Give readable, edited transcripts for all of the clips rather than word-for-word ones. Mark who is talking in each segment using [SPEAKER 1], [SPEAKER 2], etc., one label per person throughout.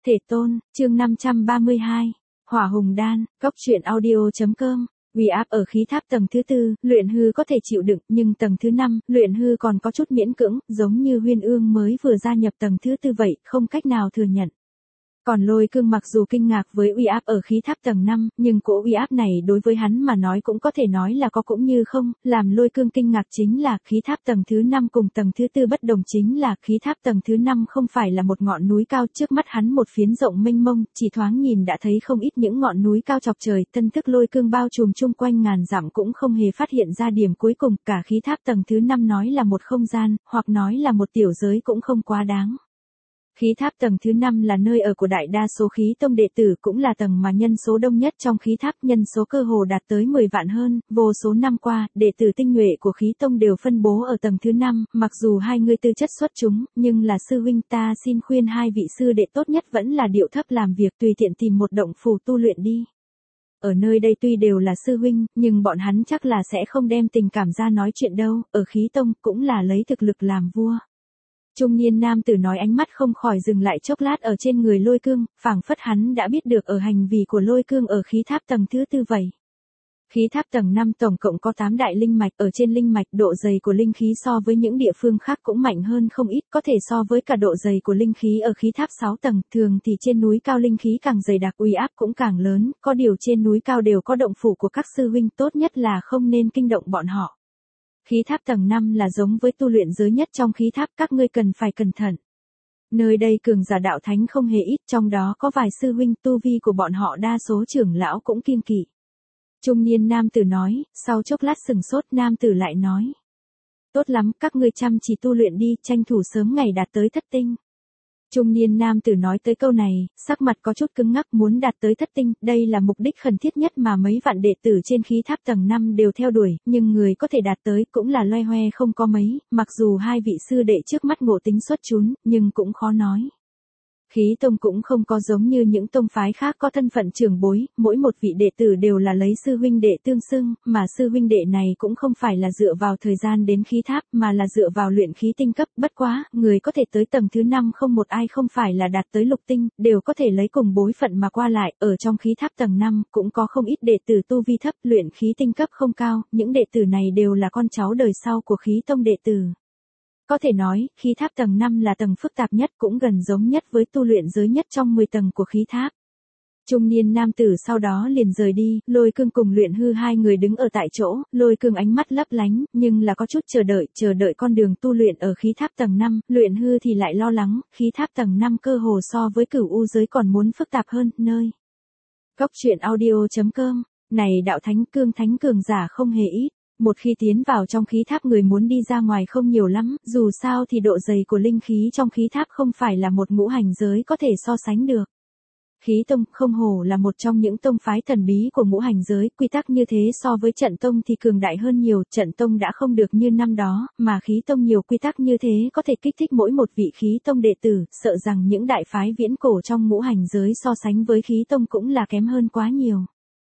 [SPEAKER 1] Thể tôn, chương 532, Hỏa Hùng Đan, Cốc truyện audio.com. Uy áp ở khí tháp tầng thứ 4, luyện hư có thể chịu đựng, nhưng tầng thứ 5, luyện hư còn có chút miễn cưỡng, giống như Huyên Ương mới vừa gia nhập tầng thứ 4 vậy, không cách nào thừa nhận. Còn Lôi Cương mặc dù kinh ngạc với uy áp ở khí tháp tầng 5, nhưng cỗ uy áp này đối với hắn mà nói cũng có thể nói là có cũng như không, làm Lôi Cương kinh ngạc chính là khí tháp tầng thứ 5 cùng tầng thứ 4 bất đồng chính là khí tháp tầng thứ 5 không phải là một ngọn núi cao, trước mắt hắn một phiến rộng mênh mông, chỉ thoáng nhìn đã thấy không ít những ngọn núi cao chọc trời, thân thức Lôi Cương bao trùm chung quanh ngàn dặm cũng không hề phát hiện ra điểm cuối cùng, cả khí tháp tầng thứ 5 nói là một không gian, hoặc nói là một tiểu giới cũng không quá đáng. Khí tháp tầng thứ 5 là nơi ở của đại đa số khí tông đệ tử, cũng là tầng mà nhân số đông nhất trong khí tháp, nhân số cơ hồ đạt tới 10 vạn hơn, vô số năm qua, đệ tử tinh nhuệ của khí tông đều phân bố ở tầng thứ 5, mặc dù hai người tư chất xuất chúng, nhưng là sư huynh, ta xin khuyên hai vị sư đệ tốt nhất vẫn là điệu thấp làm việc, tùy tiện tìm một động phủ tu luyện đi. Ở nơi đây tuy đều là sư huynh, nhưng bọn hắn chắc là sẽ không đem tình cảm ra nói chuyện đâu, ở khí tông cũng là lấy thực lực làm vua. Trung niên nam tử nói, ánh mắt không khỏi dừng lại chốc lát ở trên người Lôi Cương, phảng phất hắn đã biết được ở hành vi của Lôi Cương ở khí tháp tầng thứ 4 vậy. Khí tháp tầng 5 tổng cộng có 8 đại linh mạch, ở trên linh mạch độ dày của linh khí so với những địa phương khác cũng mạnh hơn không ít, có thể so với cả độ dày của linh khí ở khí tháp 6 tầng, thường thì trên núi cao linh khí càng dày đặc uy áp cũng càng lớn, có điều trên núi cao đều có động phủ của các sư huynh, tốt nhất là không nên kinh động bọn họ. Khí tháp tầng 5 là giống với tu luyện giới nhất trong khí tháp, các ngươi cần phải cẩn thận. Nơi đây cường giả đạo thánh không hề ít, trong đó có vài sư huynh, tu vi của bọn họ đa số trưởng lão cũng kiêng kỵ. Trung niên nam tử nói, sau chốc lát sừng sốt, nam tử lại nói. Tốt lắm, các ngươi chăm chỉ tu luyện đi, tranh thủ sớm ngày đạt tới thất tinh. Trung niên nam tử nói tới câu này, sắc mặt có chút cứng ngắc, muốn đạt tới thất tinh, đây là mục đích khẩn thiết nhất mà mấy vạn đệ tử trên khí tháp tầng 5 đều theo đuổi, nhưng người có thể đạt tới cũng là loe hoe không có mấy, mặc dù hai vị sư đệ trước mắt ngộ tính xuất chúng, nhưng cũng khó nói. Khí tông cũng không có giống như những tông phái khác có thân phận trưởng bối, mỗi một vị đệ tử đều là lấy sư huynh đệ tương xưng, mà sư huynh đệ này cũng không phải là dựa vào thời gian đến khí tháp, mà là dựa vào luyện khí tinh cấp, bất quá, người có thể tới tầng thứ 5 không một ai không phải là đạt tới lục tinh, đều có thể lấy cùng bối phận mà qua lại, ở trong khí tháp tầng 5, cũng có không ít đệ tử tu vi thấp, luyện khí tinh cấp không cao, những đệ tử này đều là con cháu đời sau của khí tông đệ tử. Có thể nói, khí tháp tầng 5 là tầng phức tạp nhất, cũng gần giống nhất với tu luyện giới nhất trong 10 tầng của khí tháp. Trung niên nam tử sau đó liền rời đi, Lôi Cương cùng luyện hư hai người đứng ở tại chỗ, Lôi Cương ánh mắt lấp lánh, nhưng là có chút chờ đợi con đường tu luyện ở khí tháp tầng 5, luyện hư thì lại lo lắng, khí tháp tầng 5 cơ hồ so với Cửu U giới còn muốn phức tạp hơn, nơi. Cốc truyện audio.com, này đạo thánh cường giả không hề ít. Một khi tiến vào trong khí tháp người muốn đi ra ngoài không nhiều lắm, dù sao thì độ dày của linh khí trong khí tháp không phải là một ngũ hành giới có thể so sánh được. Khí tông không hổ là một trong những tông phái thần bí của ngũ hành giới, quy tắc như thế so với trận tông thì cường đại hơn nhiều, trận tông đã không được như năm đó, mà khí tông nhiều quy tắc như thế có thể kích thích mỗi một vị khí tông đệ tử, sợ rằng những đại phái viễn cổ trong ngũ hành giới so sánh với khí tông cũng là kém hơn quá nhiều.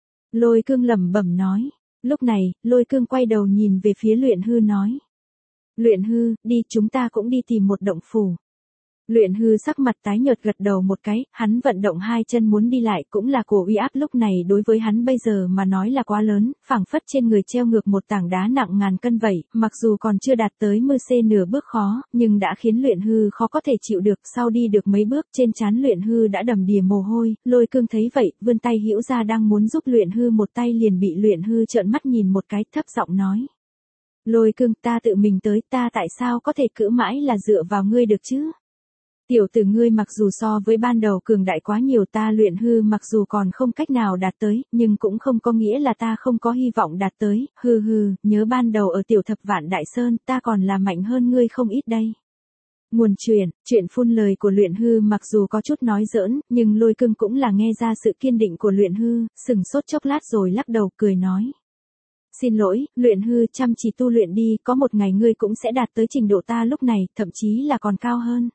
[SPEAKER 1] Lôi Cương lẩm bẩm nói. Lúc này, Lôi Cương quay đầu nhìn về phía luyện hư nói. Luyện hư, đi, chúng ta cũng đi tìm một động phủ. Luyện hư sắc mặt tái nhợt gật đầu một cái, hắn vận động hai chân muốn đi lại, cũng là cổ uy áp lúc này đối với hắn bây giờ mà nói là quá lớn, phảng phất trên người treo ngược một tảng đá nặng ngàn cân vậy, mặc dù còn chưa đạt tới mưa xê nửa bước khó, nhưng đã khiến luyện hư khó có thể chịu được, sau đi được mấy bước trên trán luyện hư đã đầm đìa mồ hôi, Lôi Cương thấy vậy, vươn tay hữu ra đang muốn giúp luyện hư một tay liền bị luyện hư trợn mắt nhìn một cái, thấp giọng nói. Lôi Cương, ta tự mình tới, ta tại sao có thể cữ mãi là dựa vào ngươi được chứ? Tiểu tử ngươi mặc dù so với ban đầu cường đại quá nhiều, ta luyện hư mặc dù còn không cách nào đạt tới, nhưng cũng không có nghĩa là ta không có hy vọng đạt tới, nhớ ban đầu ở tiểu thập vạn đại sơn, ta còn là mạnh hơn ngươi không ít đây. Nguồn chuyện phun lời của luyện hư mặc dù có chút nói giỡn, nhưng Lôi Cương cũng là nghe ra sự kiên định của luyện hư, sừng sốt chốc lát rồi lắc đầu cười nói. Xin lỗi, luyện hư, chăm chỉ tu luyện đi, có một ngày ngươi cũng sẽ đạt tới trình độ ta lúc này, thậm chí là còn cao hơn.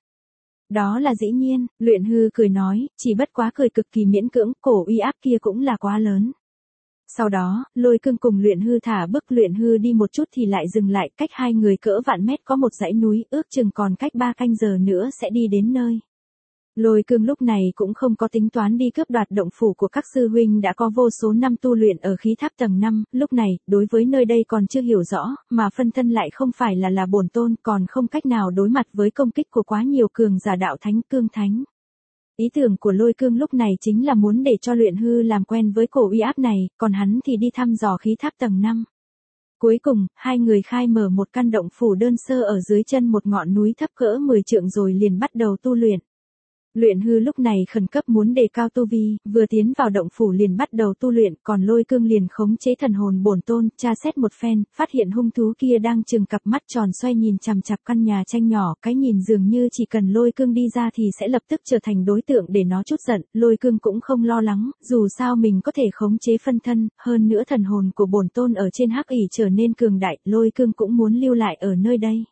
[SPEAKER 1] Đó là dĩ nhiên, luyện hư cười nói, chỉ bất quá cười cực kỳ miễn cưỡng, cổ uy áp kia cũng là quá lớn. Sau đó, Lôi Cương cùng luyện hư thả bước luyện hư đi một chút thì lại dừng lại, cách hai người cỡ vạn mét có một dãy núi, ước chừng còn cách 3 canh giờ nữa sẽ đi đến nơi. Lôi Cương lúc này cũng không có tính toán đi cướp đoạt động phủ của các sư huynh đã có vô số năm tu luyện ở khí tháp tầng 5, lúc này, đối với nơi đây còn chưa hiểu rõ, mà phân thân lại không phải là bổn tôn, còn không cách nào đối mặt với công kích của quá nhiều cường giả đạo thánh cương thánh. Ý tưởng của Lôi Cương lúc này chính là muốn để cho Luyện Hư làm quen với cổ uy áp này, còn hắn thì đi thăm dò khí tháp tầng 5. Cuối cùng, hai người khai mở một căn động phủ đơn sơ ở dưới chân một ngọn núi thấp cỡ 10 trượng rồi liền bắt đầu tu luyện. Luyện Hư lúc này khẩn cấp muốn đề cao tu vi, vừa tiến vào động phủ liền bắt đầu tu luyện, còn Lôi Cương liền khống chế thần hồn bổn tôn, tra xét một phen, phát hiện hung thú kia đang trừng cặp mắt tròn xoay nhìn chằm chằm căn nhà tranh nhỏ, cái nhìn dường như chỉ cần Lôi Cương đi ra thì sẽ lập tức trở thành đối tượng để nó trút giận. Lôi Cương cũng không lo lắng, dù sao mình có thể khống chế phân thân, hơn nữa thần hồn của bổn tôn ở trên hắc ỷ trở nên cường đại, Lôi Cương cũng muốn lưu lại ở nơi đây.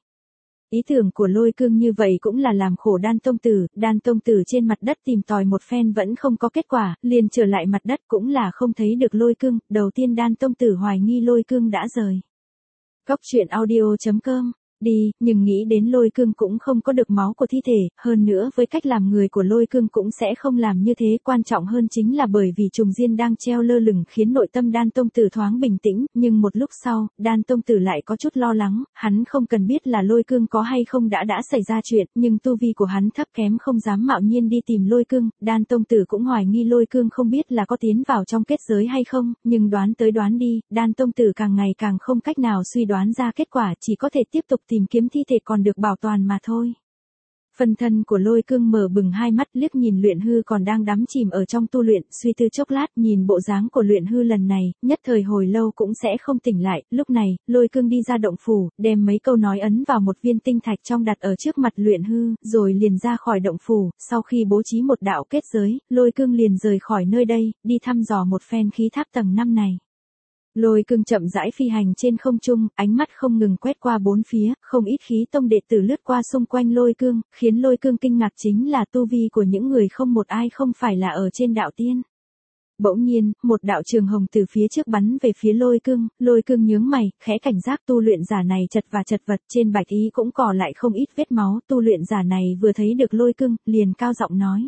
[SPEAKER 1] Ý tưởng của Lôi Cương như vậy cũng là làm khổ Đan Tông Tử trên mặt đất tìm tòi một phen vẫn không có kết quả, liền trở lại mặt đất cũng là không thấy được Lôi Cương, đầu tiên Đan Tông Tử hoài nghi Lôi Cương đã rời. Cóc truyện audio.com đi, nhưng nghĩ đến Lôi Cương cũng không có được máu của thi thể, hơn nữa với cách làm người của Lôi Cương cũng sẽ không làm như thế, quan trọng hơn chính là bởi vì trùng diên đang treo lơ lửng khiến nội tâm Đan Tông Tử thoáng bình tĩnh, nhưng một lúc sau, Đan Tông Tử lại có chút lo lắng, hắn không cần biết là Lôi Cương có hay không đã xảy ra chuyện, nhưng tu vi của hắn thấp kém không dám mạo nhiên đi tìm Lôi Cương, Đan Tông Tử cũng hoài nghi Lôi Cương không biết là có tiến vào trong kết giới hay không, nhưng đoán tới đoán đi, Đan Tông Tử càng ngày càng không cách nào suy đoán ra kết quả, chỉ có thể tiếp tục tìm kiếm thi thể còn được bảo toàn mà thôi. Phân thân của Lôi Cương mở bừng hai mắt liếc nhìn Luyện Hư còn đang đắm chìm ở trong tu luyện, suy tư chốc lát nhìn bộ dáng của Luyện Hư lần này, nhất thời hồi lâu cũng sẽ không tỉnh lại, lúc này, Lôi Cương đi ra động phủ, đem mấy câu nói ấn vào một viên tinh thạch trong đặt ở trước mặt Luyện Hư, rồi liền ra khỏi động phủ, sau khi bố trí một đạo kết giới, Lôi Cương liền rời khỏi nơi đây, đi thăm dò một phen khí tháp tầng 5 này. Lôi Cương chậm rãi phi hành trên không trung, ánh mắt không ngừng quét qua bốn phía, không ít khí tông đệ tử lướt qua xung quanh Lôi Cương, khiến Lôi Cương kinh ngạc chính là tu vi của những người không một ai không phải là ở trên đạo tiên. Bỗng nhiên, một đạo trường hồng từ phía trước bắn về phía Lôi Cương nhướng mày, khẽ cảnh giác tu luyện giả này chật vật, trên bạch y cũng cỏ lại không ít vết máu, tu luyện giả này vừa thấy được Lôi Cương, liền cao giọng nói.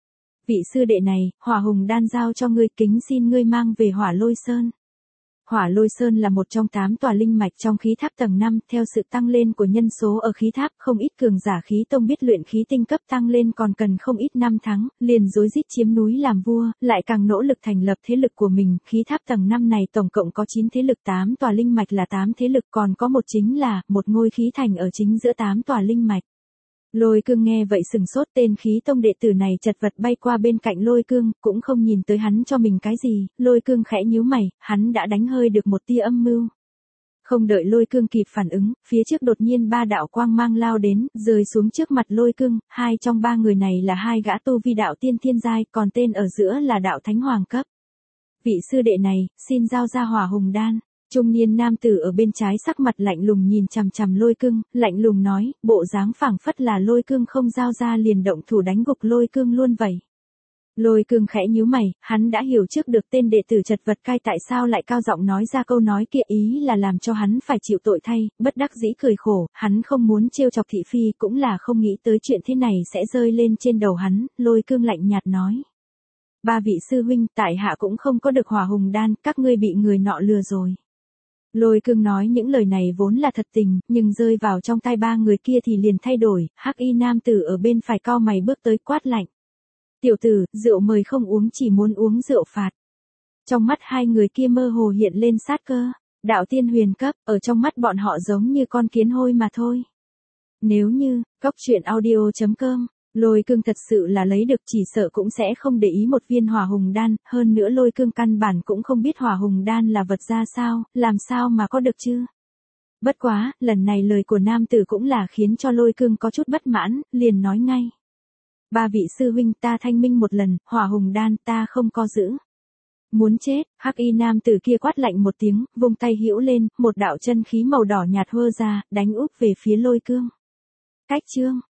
[SPEAKER 1] Vị sư đệ này, Hỏa Hùng đan giao cho ngươi, kính xin ngươi mang về Hỏa Lôi Sơn. Hỏa Lôi Sơn là một trong 8 tòa linh mạch trong khí tháp tầng 5, theo sự tăng lên của nhân số ở khí tháp, không ít cường giả khí tông biết luyện khí tinh cấp tăng lên còn cần không ít năm tháng, liền rối rít chiếm núi làm vua, lại càng nỗ lực thành lập thế lực của mình, khí tháp tầng 5 này tổng cộng có 9 thế lực, 8 tòa linh mạch là 8 thế lực, còn có một chính là một ngôi khí thành ở chính giữa 8 tòa linh mạch. Lôi Cương nghe vậy sừng sốt, tên khí tông đệ tử này chật vật bay qua bên cạnh Lôi Cương, cũng không nhìn tới hắn cho mình cái gì, Lôi Cương khẽ nhíu mày, hắn đã đánh hơi được một tia âm mưu. Không đợi Lôi Cương kịp phản ứng, phía trước đột nhiên 3 đạo quang mang lao đến, rơi xuống trước mặt Lôi Cương, hai trong 3 người này là 2 gã tu vi đạo tiên thiên giai, còn tên ở giữa là đạo thánh hoàng cấp. Vị sư đệ này, xin giao ra Hỏa Hùng đan. Trung niên nam tử ở bên trái sắc mặt lạnh lùng nhìn chằm chằm Lôi Cương, lạnh lùng nói, bộ dáng phảng phất là Lôi Cương không giao ra liền động thủ đánh gục Lôi Cương luôn vậy. Lôi Cương khẽ nhíu mày, hắn đã hiểu trước được tên đệ tử chật vật cai tại sao lại cao giọng nói ra câu nói kia, ý là làm cho hắn phải chịu tội thay, bất đắc dĩ cười khổ, hắn không muốn trêu chọc thị phi cũng là không nghĩ tới chuyện thế này sẽ rơi lên trên đầu hắn, Lôi Cương lạnh nhạt nói. 3 vị sư huynh, tại hạ cũng không có được Hỏa Hùng đan, các ngươi bị người nọ lừa rồi. Lôi Cương nói những lời này vốn là thật tình, nhưng rơi vào trong tai 3 người kia thì liền thay đổi, hắc y nam tử ở bên phải cau mày bước tới quát lạnh. Tiểu tử, rượu mời không uống chỉ muốn uống rượu phạt. Trong mắt 2 người kia mơ hồ hiện lên sát cơ, đạo tiên huyền cấp, ở trong mắt bọn họ giống như con kiến hôi mà thôi. Nếu như, cóc truyện audio.com, Lôi Cương thật sự là lấy được chỉ sợ cũng sẽ không để ý một viên Hỏa Hùng đan, hơn nữa Lôi Cương căn bản cũng không biết Hỏa Hùng đan là vật ra sao, làm sao mà có được chứ. Bất quá, lần này lời của nam tử cũng là khiến cho Lôi Cương có chút bất mãn, liền nói ngay. 3 vị sư huynh, ta thanh minh một lần, Hỏa Hùng đan ta không có giữ. Muốn chết, hắc y nam tử kia quát lạnh một tiếng, vung tay hữu lên, một đạo chân khí màu đỏ nhạt hơ ra, đánh úp về phía Lôi Cương. Cách chương